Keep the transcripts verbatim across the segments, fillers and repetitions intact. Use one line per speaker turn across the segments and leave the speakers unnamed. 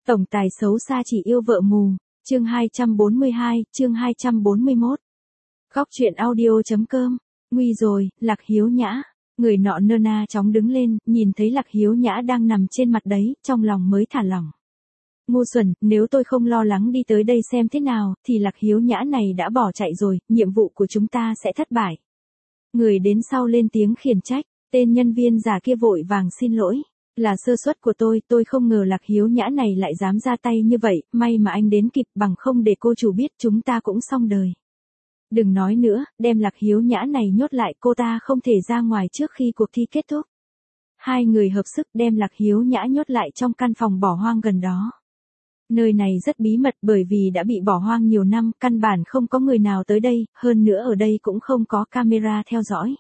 Tổng tài xấu xa chỉ yêu vợ mù, chương hai trăm bốn mươi hai, chương hai trăm bốn mươi mốt. Góc truyện audio.com, nguy rồi, Lạc Hiếu Nhã. Người nọ nơ na chóng đứng lên, nhìn thấy Lạc Hiếu Nhã đang nằm trên mặt đấy, trong lòng mới thả lỏng. Ngu xuẩn, nếu tôi không lo lắng đi tới đây xem thế nào, thì Lạc Hiếu Nhã này đã bỏ chạy rồi, nhiệm vụ của chúng ta sẽ thất bại. Người đến sau lên tiếng khiển trách, tên nhân viên già kia vội vàng xin lỗi. Là sơ suất của tôi, tôi không ngờ Lạc Hiếu Nhã này lại dám ra tay như vậy, may mà anh đến kịp, bằng không để cô chủ biết chúng ta cũng xong đời. Đừng nói nữa, đem Lạc Hiếu Nhã này nhốt lại, cô ta không thể ra ngoài trước khi cuộc thi kết thúc. Hai người hợp sức đem Lạc Hiếu Nhã nhốt lại trong căn phòng bỏ hoang gần đó. Nơi này rất bí mật bởi vì đã bị bỏ hoang nhiều năm, căn bản không có người nào tới đây, hơn nữa ở đây cũng không có camera theo dõi.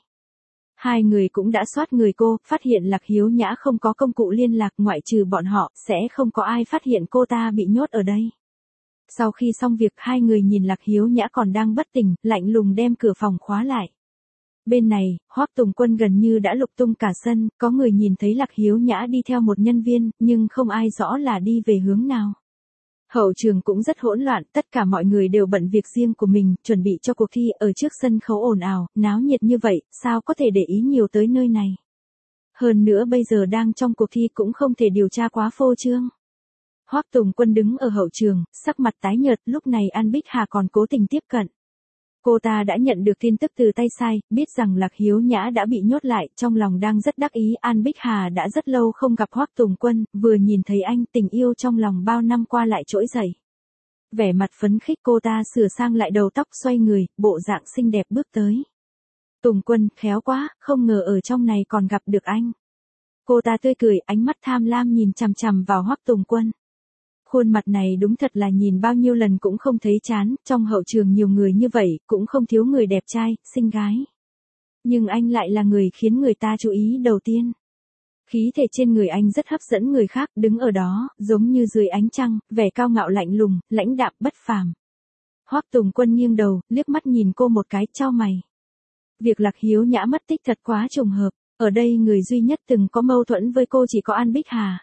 Hai người cũng đã soát người cô, phát hiện Lạc Hiếu Nhã không có công cụ liên lạc, ngoại trừ bọn họ, sẽ không có ai phát hiện cô ta bị nhốt ở đây. Sau khi xong việc, hai người nhìn Lạc Hiếu Nhã còn đang bất tỉnh, lạnh lùng đem cửa phòng khóa lại. Bên này, Hoắc Tùng Quân gần như đã lục tung cả sân, có người nhìn thấy Lạc Hiếu Nhã đi theo một nhân viên, nhưng không ai rõ là đi về hướng nào. Hậu trường cũng rất hỗn loạn, tất cả mọi người đều bận việc riêng của mình, chuẩn bị cho cuộc thi. Ở trước sân khấu ồn ào, náo nhiệt như vậy, sao có thể để ý nhiều tới nơi này. Hơn nữa bây giờ đang trong cuộc thi cũng không thể điều tra quá phô trương. Hoắc Tùng Quân đứng ở hậu trường, sắc mặt tái nhợt, lúc này An Bích Hà còn cố tình tiếp cận. Cô ta đã nhận được tin tức từ tay sai, biết rằng Lạc Hiếu Nhã đã bị nhốt lại, trong lòng đang rất đắc ý. An Bích Hà đã rất lâu không gặp Hoắc Tùng Quân, vừa nhìn thấy anh, tình yêu trong lòng bao năm qua lại trỗi dậy. Vẻ mặt phấn khích, cô ta sửa sang lại đầu tóc, xoay người, bộ dạng xinh đẹp bước tới. Tùng Quân, khéo quá, không ngờ ở trong này còn gặp được anh. Cô ta tươi cười, ánh mắt tham lam nhìn chằm chằm vào Hoắc Tùng Quân. Khuôn mặt này đúng thật là nhìn bao nhiêu lần cũng không thấy chán, trong hậu trường nhiều người như vậy, cũng không thiếu người đẹp trai, xinh gái. Nhưng anh lại là người khiến người ta chú ý đầu tiên. Khí thể trên người anh rất hấp dẫn người khác, đứng ở đó, giống như dưới ánh trăng, vẻ cao ngạo lạnh lùng, lãnh đạm bất phàm. Hoắc Tùng Quân nghiêng đầu, liếc mắt nhìn cô một cái, chau mày. Việc Lạc Hiếu Nhã mất tích thật quá trùng hợp, ở đây người duy nhất từng có mâu thuẫn với cô chỉ có An Bích Hà.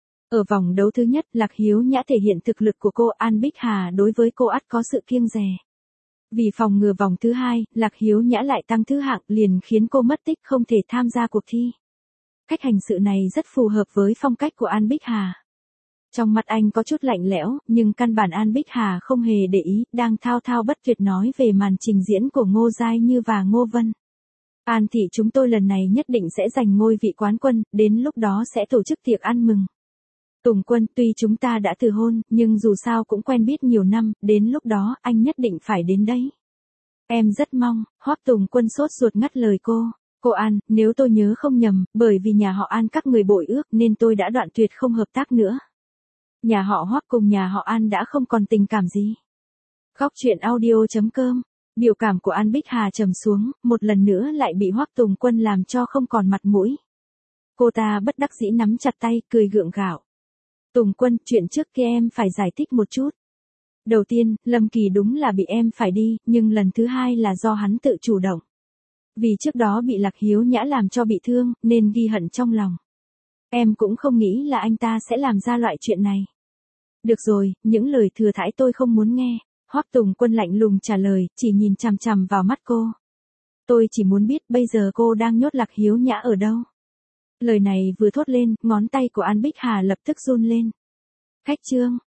Ở vòng đấu thứ nhất, Lạc Hiếu Nhã thể hiện thực lực của cô, An Bích Hà đối với cô ắt có sự kiêng dè. Vì phòng ngừa vòng thứ hai, Lạc Hiếu Nhã lại tăng thứ hạng, liền khiến cô mất tích không thể tham gia cuộc thi. Cách hành sự này rất phù hợp với phong cách của An Bích Hà. Trong mặt anh có chút lạnh lẽo, nhưng căn bản An Bích Hà không hề để ý, đang thao thao bất tuyệt nói về màn trình diễn của Ngô Giai Như và Ngô Vân. An thị chúng tôi lần này nhất định sẽ giành ngôi vị quán quân, đến lúc đó sẽ tổ chức tiệc ăn mừng. Tùng Quân, tuy chúng ta đã từ hôn, nhưng dù sao cũng quen biết nhiều năm, đến lúc đó, anh nhất định phải đến đấy. Em rất mong. Hoắc Tùng Quân sốt ruột ngắt lời cô. Cô An, nếu tôi nhớ không nhầm, bởi vì nhà họ An các người bội ước nên tôi đã đoạn tuyệt không hợp tác nữa. Nhà họ Hoắc cùng nhà họ An đã không còn tình cảm gì. Góc truyện audio.com. Biểu cảm của An Bích Hà trầm xuống, một lần nữa lại bị Hoắc Tùng Quân làm cho không còn mặt mũi. Cô ta bất đắc dĩ nắm chặt tay, cười gượng gạo. Tùng Quân, chuyện trước kia em phải giải thích một chút. Đầu tiên, Lâm Kỳ đúng là bị em phải đi, nhưng lần thứ hai là do hắn tự chủ động. Vì trước đó bị Lạc Hiếu Nhã làm cho bị thương, nên ghi hận trong lòng. Em cũng không nghĩ là anh ta sẽ làm ra loại chuyện này. Được rồi, những lời thừa thãi tôi không muốn nghe. Hoắc Tùng Quân lạnh lùng trả lời, chỉ nhìn chằm chằm vào mắt cô. Tôi chỉ muốn biết bây giờ cô đang nhốt Lạc Hiếu Nhã ở đâu. Lời này vừa thốt lên, ngón tay của An Bích Hà lập tức run lên. Khách trương,